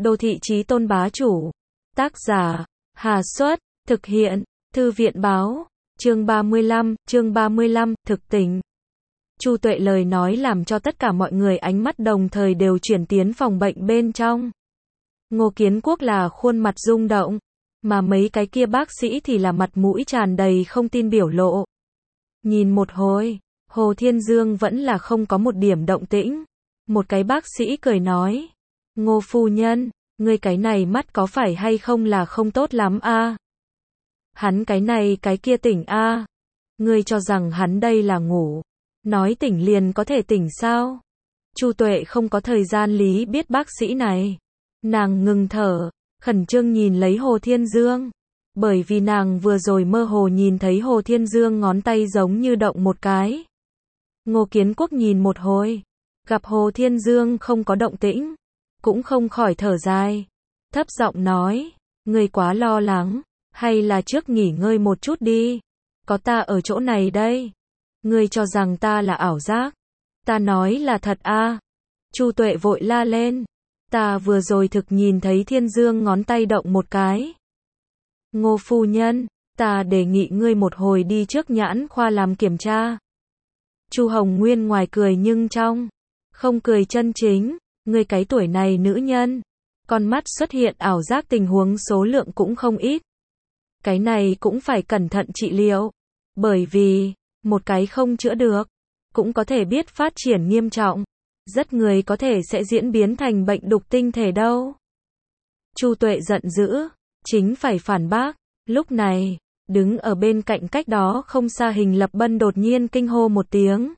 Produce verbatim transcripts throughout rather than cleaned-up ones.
Đô thị chí tôn bá chủ. Tác giả, Hà Xuất, thực hiện, Thư viện báo, chương ba mươi lăm, chương ba mươi lăm, thực tình. Chu Tuệ lời nói làm cho tất cả mọi người ánh mắt đồng thời đều chuyển tiến phòng bệnh bên trong. Ngô Kiến Quốc là khuôn mặt rung động, mà mấy cái kia bác sĩ thì là mặt mũi tràn đầy không tin biểu lộ. Nhìn một hồi, Hồ Thiên Dương vẫn là không có một điểm động tĩnh. Một cái bác sĩ cười nói, Ngô phu nhân, ngươi cái này mắt có phải hay không là không tốt lắm a? Hắn cái này cái kia tỉnh a? Ngươi cho rằng hắn đây là ngủ, nói tỉnh liền có thể tỉnh sao? Chu Tuệ không có thời gian lý biết bác sĩ này. Nàng ngừng thở, khẩn trương nhìn lấy Hồ Thiên Dương. Bởi vì nàng vừa rồi mơ hồ nhìn thấy Hồ Thiên Dương ngón tay giống như động một cái. Ngô Kiến Quốc nhìn một hồi, gặp Hồ Thiên Dương không có động tĩnh, cũng không khỏi thở dài. Thấp giọng nói, ngươi quá lo lắng, hay là trước nghỉ ngơi một chút đi. Có ta ở chỗ này đây. Ngươi cho rằng ta là ảo giác. Ta nói là thật a. Chu Tuệ vội la lên. Ta vừa rồi thực nhìn thấy Thiên Dương ngón tay động một cái. Ngô phu nhân, ta đề nghị ngươi một hồi đi trước nhãn khoa làm kiểm tra. Chu Hồng Nguyên ngoài cười nhưng trong không cười chân chính. Ngươi cái tuổi này nữ nhân, con mắt xuất hiện ảo giác tình huống số lượng cũng không ít. Cái này cũng phải cẩn thận trị liệu. Bởi vì, một cái không chữa được, cũng có thể biết phát triển nghiêm trọng. Rất người có thể sẽ diễn biến thành bệnh đục tinh thể đâu. Chu Tuệ giận dữ, chính phải phản bác. Lúc này, đứng ở bên cạnh cách đó không xa Hình Lập Bân đột nhiên kinh hô một tiếng.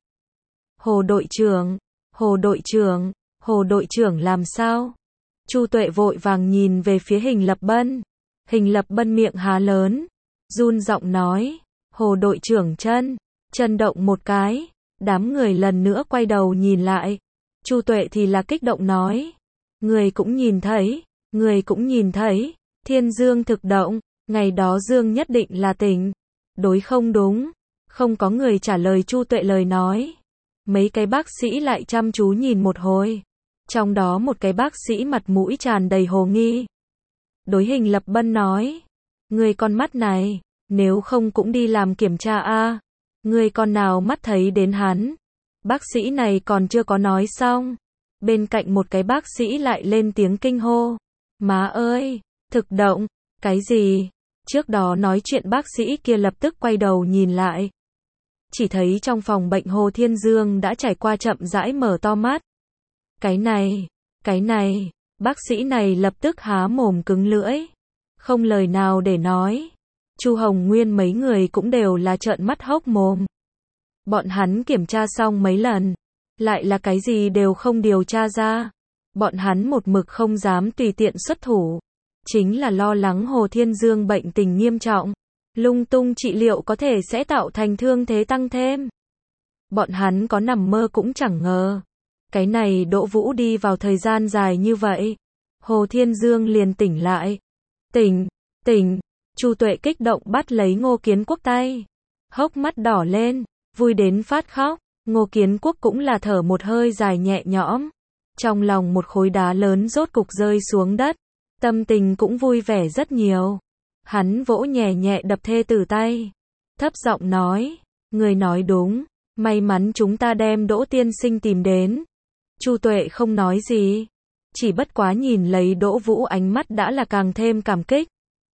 Hồ đội trưởng, Hồ đội trưởng, Hồ đội trưởng làm sao? Chu Tuệ vội vàng nhìn về phía Hình Lập Bân. Hình Lập Bân miệng há lớn, run giọng nói, Hồ đội trưởng chân, chân động một cái. Đám người lần nữa quay đầu nhìn lại. Chu Tuệ thì là kích động nói, người cũng nhìn thấy, người cũng nhìn thấy, Thiên Dương thực động, ngày đó Dương nhất định là tỉnh. Đối không đúng, không có người trả lời Chu Tuệ lời nói. Mấy cái bác sĩ lại chăm chú nhìn một hồi. Trong đó một cái bác sĩ mặt mũi tràn đầy hồ nghi. Đối Hình Lập Bân nói, người con mắt này, nếu không cũng đi làm kiểm tra a. Người con nào mắt thấy đến hắn. Bác sĩ này còn chưa có nói xong. Bên cạnh một cái bác sĩ lại lên tiếng kinh hô. Má ơi, thực động, cái gì? Trước đó nói chuyện bác sĩ kia lập tức quay đầu nhìn lại. Chỉ thấy trong phòng bệnh Hồ Thiên Dương đã trải qua chậm rãi mở to mắt. Cái này, cái này, bác sĩ này lập tức há mồm cứng lưỡi. Không lời nào để nói. Chu Hồng Nguyên mấy người cũng đều là trợn mắt hốc mồm. Bọn hắn kiểm tra xong mấy lần, lại là cái gì đều không điều tra ra. Bọn hắn một mực không dám tùy tiện xuất thủ. Chính là lo lắng Hồ Thiên Dương bệnh tình nghiêm trọng. Lung tung trị liệu có thể sẽ tạo thành thương thế tăng thêm. Bọn hắn có nằm mơ cũng chẳng ngờ. Cái này Đỗ Vũ đi vào thời gian dài như vậy. Hồ Thiên Dương liền tỉnh lại. Tỉnh, tỉnh, Chu Tuệ kích động bắt lấy Ngô Kiến Quốc tay. Hốc mắt đỏ lên, vui đến phát khóc. Ngô Kiến Quốc cũng là thở một hơi dài nhẹ nhõm. Trong lòng một khối đá lớn rốt cục rơi xuống đất. Tâm tình cũng vui vẻ rất nhiều. Hắn vỗ nhẹ nhẹ đập thê tử tay. Thấp giọng nói, người nói đúng, may mắn chúng ta đem Đỗ tiên sinh tìm đến. Chu Tuệ không nói gì, chỉ bất quá nhìn lấy Đỗ Vũ ánh mắt đã là càng thêm cảm kích.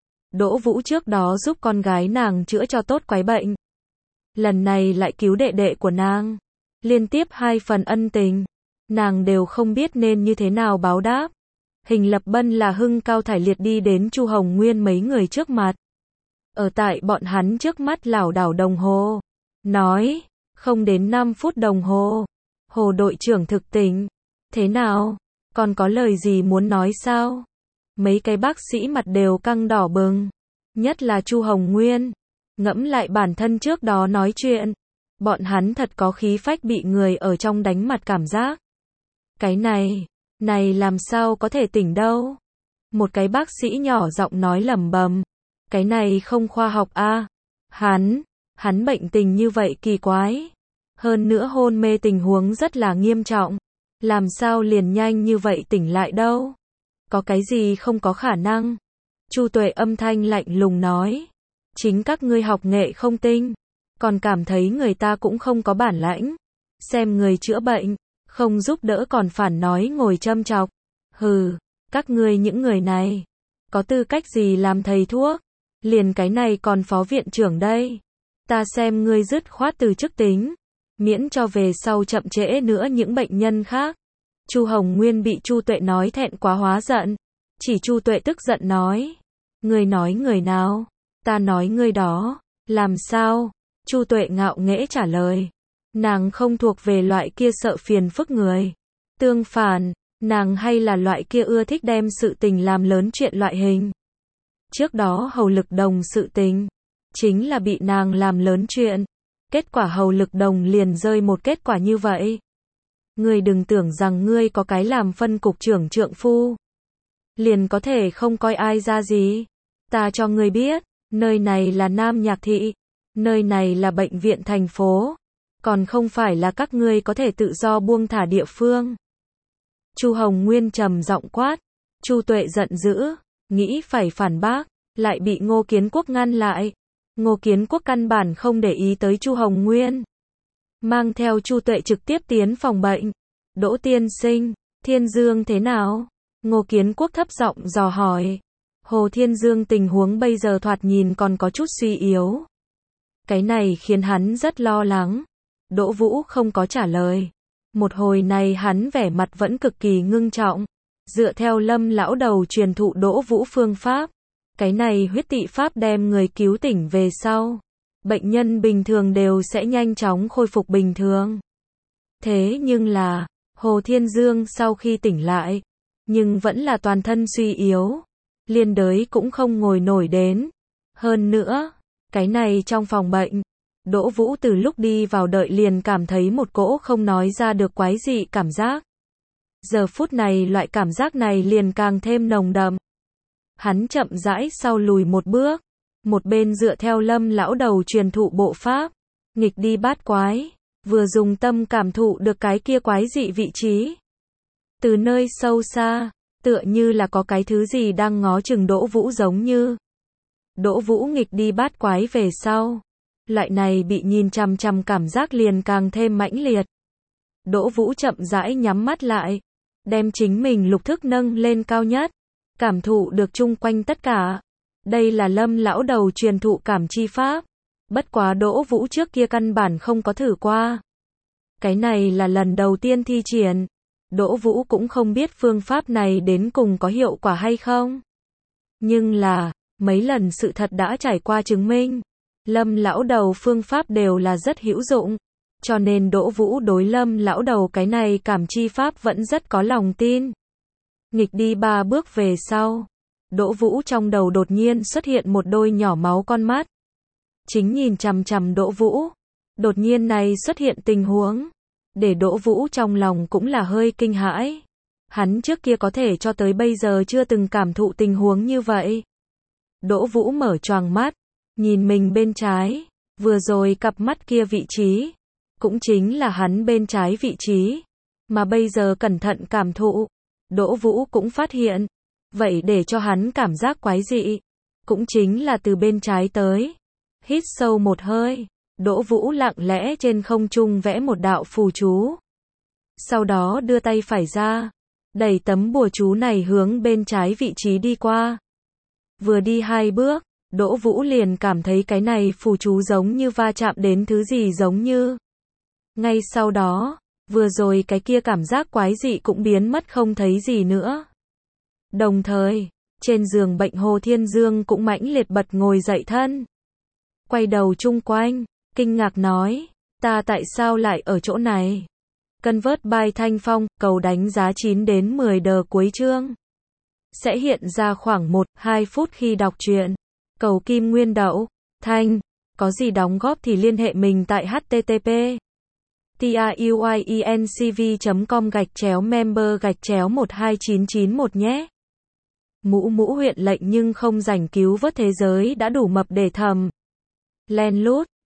Đỗ Vũ trước đó giúp con gái nàng chữa cho tốt quái bệnh. Lần này lại cứu đệ đệ của nàng. Liên tiếp hai phần ân tình, nàng đều không biết nên như thế nào báo đáp. Hình Lập Bân là hưng cao thải liệt đi đến Chu Hồng Nguyên mấy người trước mặt. Ở tại bọn hắn trước mắt lảo đảo đồng hồ. Nói, không đến năm phút đồng hồ. Hồ đội trưởng thực tỉnh. Thế nào? Còn có lời gì muốn nói sao? Mấy cái bác sĩ mặt đều căng đỏ bừng. Nhất là Chu Hồng Nguyên. Ngẫm lại bản thân trước đó nói chuyện. Bọn hắn thật có khí phách bị người ở trong đánh mặt cảm giác. Cái này, này làm sao có thể tỉnh đâu? Một cái bác sĩ nhỏ giọng nói lẩm bẩm. Cái này không khoa học a. Hắn, hắn bệnh tình như vậy kỳ quái. Hơn nữa hôn mê tình huống rất là nghiêm trọng. Làm sao liền nhanh như vậy tỉnh lại đâu? Có cái gì không có khả năng? Chu Tuệ âm thanh lạnh lùng nói. Chính các ngươi học nghệ không tinh, còn cảm thấy người ta cũng không có bản lãnh. Xem người chữa bệnh, không giúp đỡ còn phản nói ngồi châm chọc. Hừ, các ngươi những người này, có tư cách gì làm thầy thuốc? Liền cái này còn phó viện trưởng đây. Ta xem ngươi dứt khoát từ chức tính, miễn cho về sau chậm trễ nữa những bệnh nhân khác. Chu Hồng Nguyên bị Chu Tuệ nói thẹn quá hóa giận. Chỉ Chu Tuệ tức giận nói. Ngươi nói người nào? Ta nói ngươi đó. Làm sao? Chu Tuệ ngạo nghễ trả lời. Nàng không thuộc về loại kia sợ phiền phức người. Tương phản, nàng hay là loại kia ưa thích đem sự tình làm lớn chuyện loại hình. Trước đó Hầu Lực Đồng sự tình, chính là bị nàng làm lớn chuyện. Kết quả Hầu Lực Đồng liền rơi một kết quả như vậy. Ngươi đừng tưởng rằng ngươi có cái làm phân cục trưởng trượng phu, liền có thể không coi ai ra gì. Ta cho ngươi biết, nơi này là Nam Nhạc Thị, nơi này là bệnh viện thành phố, còn không phải là các ngươi có thể tự do buông thả địa phương. Chu Hồng Nguyên trầm giọng quát. Chu Tuệ giận dữ, nghĩ phải phản bác, lại bị Ngô Kiến Quốc ngăn lại. Ngô Kiến Quốc căn bản không để ý tới Chu Hồng Nguyên, mang theo Chu Tuệ trực tiếp tiến phòng bệnh. Đỗ tiên sinh, Thiên Dương thế nào? Ngô Kiến Quốc thấp giọng dò hỏi. Hồ Thiên Dương tình huống bây giờ thoạt nhìn còn có chút suy yếu. Cái này khiến hắn rất lo lắng. Đỗ Vũ không có trả lời. Một hồi này hắn vẻ mặt vẫn cực kỳ ngưng trọng. Dựa theo Lâm lão đầu truyền thụ Đỗ Vũ phương pháp, cái này huyết tị pháp đem người cứu tỉnh về sau, bệnh nhân bình thường đều sẽ nhanh chóng khôi phục bình thường. Thế nhưng là, Hồ Thiên Dương sau khi tỉnh lại, nhưng vẫn là toàn thân suy yếu, liên đới cũng không ngồi nổi đến. Hơn nữa, cái này trong phòng bệnh, Đỗ Vũ từ lúc đi vào đợi liền cảm thấy một cỗ không nói ra được quái dị cảm giác. Giờ phút này loại cảm giác này liền càng thêm nồng đậm. Hắn chậm rãi sau lùi một bước, một bên dựa theo Lâm lão đầu truyền thụ bộ pháp, nghịch đi bát quái, vừa dùng tâm cảm thụ được cái kia quái dị vị trí. Từ nơi sâu xa, tựa như là có cái thứ gì đang ngó chừng Đỗ Vũ giống như. Đỗ Vũ nghịch đi bát quái về sau, loại này bị nhìn chằm chằm cảm giác liền càng thêm mãnh liệt. Đỗ Vũ chậm rãi nhắm mắt lại, đem chính mình lục thức nâng lên cao nhất, cảm thụ được chung quanh tất cả. Đây là Lâm lão đầu truyền thụ cảm chi pháp, bất quá Đỗ Vũ trước kia căn bản không có thử qua. Cái này là lần đầu tiên thi triển, Đỗ Vũ cũng không biết phương pháp này đến cùng có hiệu quả hay không. Nhưng là, mấy lần sự thật đã trải qua chứng minh, Lâm lão đầu phương pháp đều là rất hữu dụng, cho nên Đỗ Vũ đối Lâm lão đầu cái này cảm chi pháp vẫn rất có lòng tin. Nghịch đi ba bước về sau, Đỗ Vũ trong đầu đột nhiên xuất hiện một đôi nhỏ máu con mắt. Chính nhìn chằm chằm Đỗ Vũ, đột nhiên này xuất hiện tình huống, để Đỗ Vũ trong lòng cũng là hơi kinh hãi. Hắn trước kia có thể cho tới bây giờ chưa từng cảm thụ tình huống như vậy. Đỗ Vũ mở choàng mắt, nhìn mình bên trái, vừa rồi cặp mắt kia vị trí, cũng chính là hắn bên trái vị trí, mà bây giờ cẩn thận cảm thụ, Đỗ Vũ cũng phát hiện, vậy để cho hắn cảm giác quái dị, cũng chính là từ bên trái tới. Hít sâu một hơi, Đỗ Vũ lặng lẽ trên không trung vẽ một đạo phù chú. Sau đó đưa tay phải ra, đẩy tấm bùa chú này hướng bên trái vị trí đi qua. Vừa đi hai bước, Đỗ Vũ liền cảm thấy cái này phù chú giống như va chạm đến thứ gì giống như. Ngay sau đó, vừa rồi cái kia cảm giác quái dị cũng biến mất không thấy gì nữa. Đồng thời, trên giường bệnh Hồ Thiên Dương cũng mãnh liệt bật ngồi dậy thân. Quay đầu chung quanh, kinh ngạc nói, ta tại sao lại ở chỗ này? Convert by Thanh Phong, cầu đánh giá chín đến mười đờ cuối chương. Sẽ hiện ra khoảng một đến hai phút khi đọc truyện. Cầu Kim Nguyên Đậu, Thanh, có gì đóng góp thì liên hệ mình tại http truyencv chấm com gạch chéo member gạch chéo một hai chín chín một nhé. Mũ mũ huyện lệnh nhưng không rảnh cứu vớt thế giới đã đủ mập để thầm. Len lút.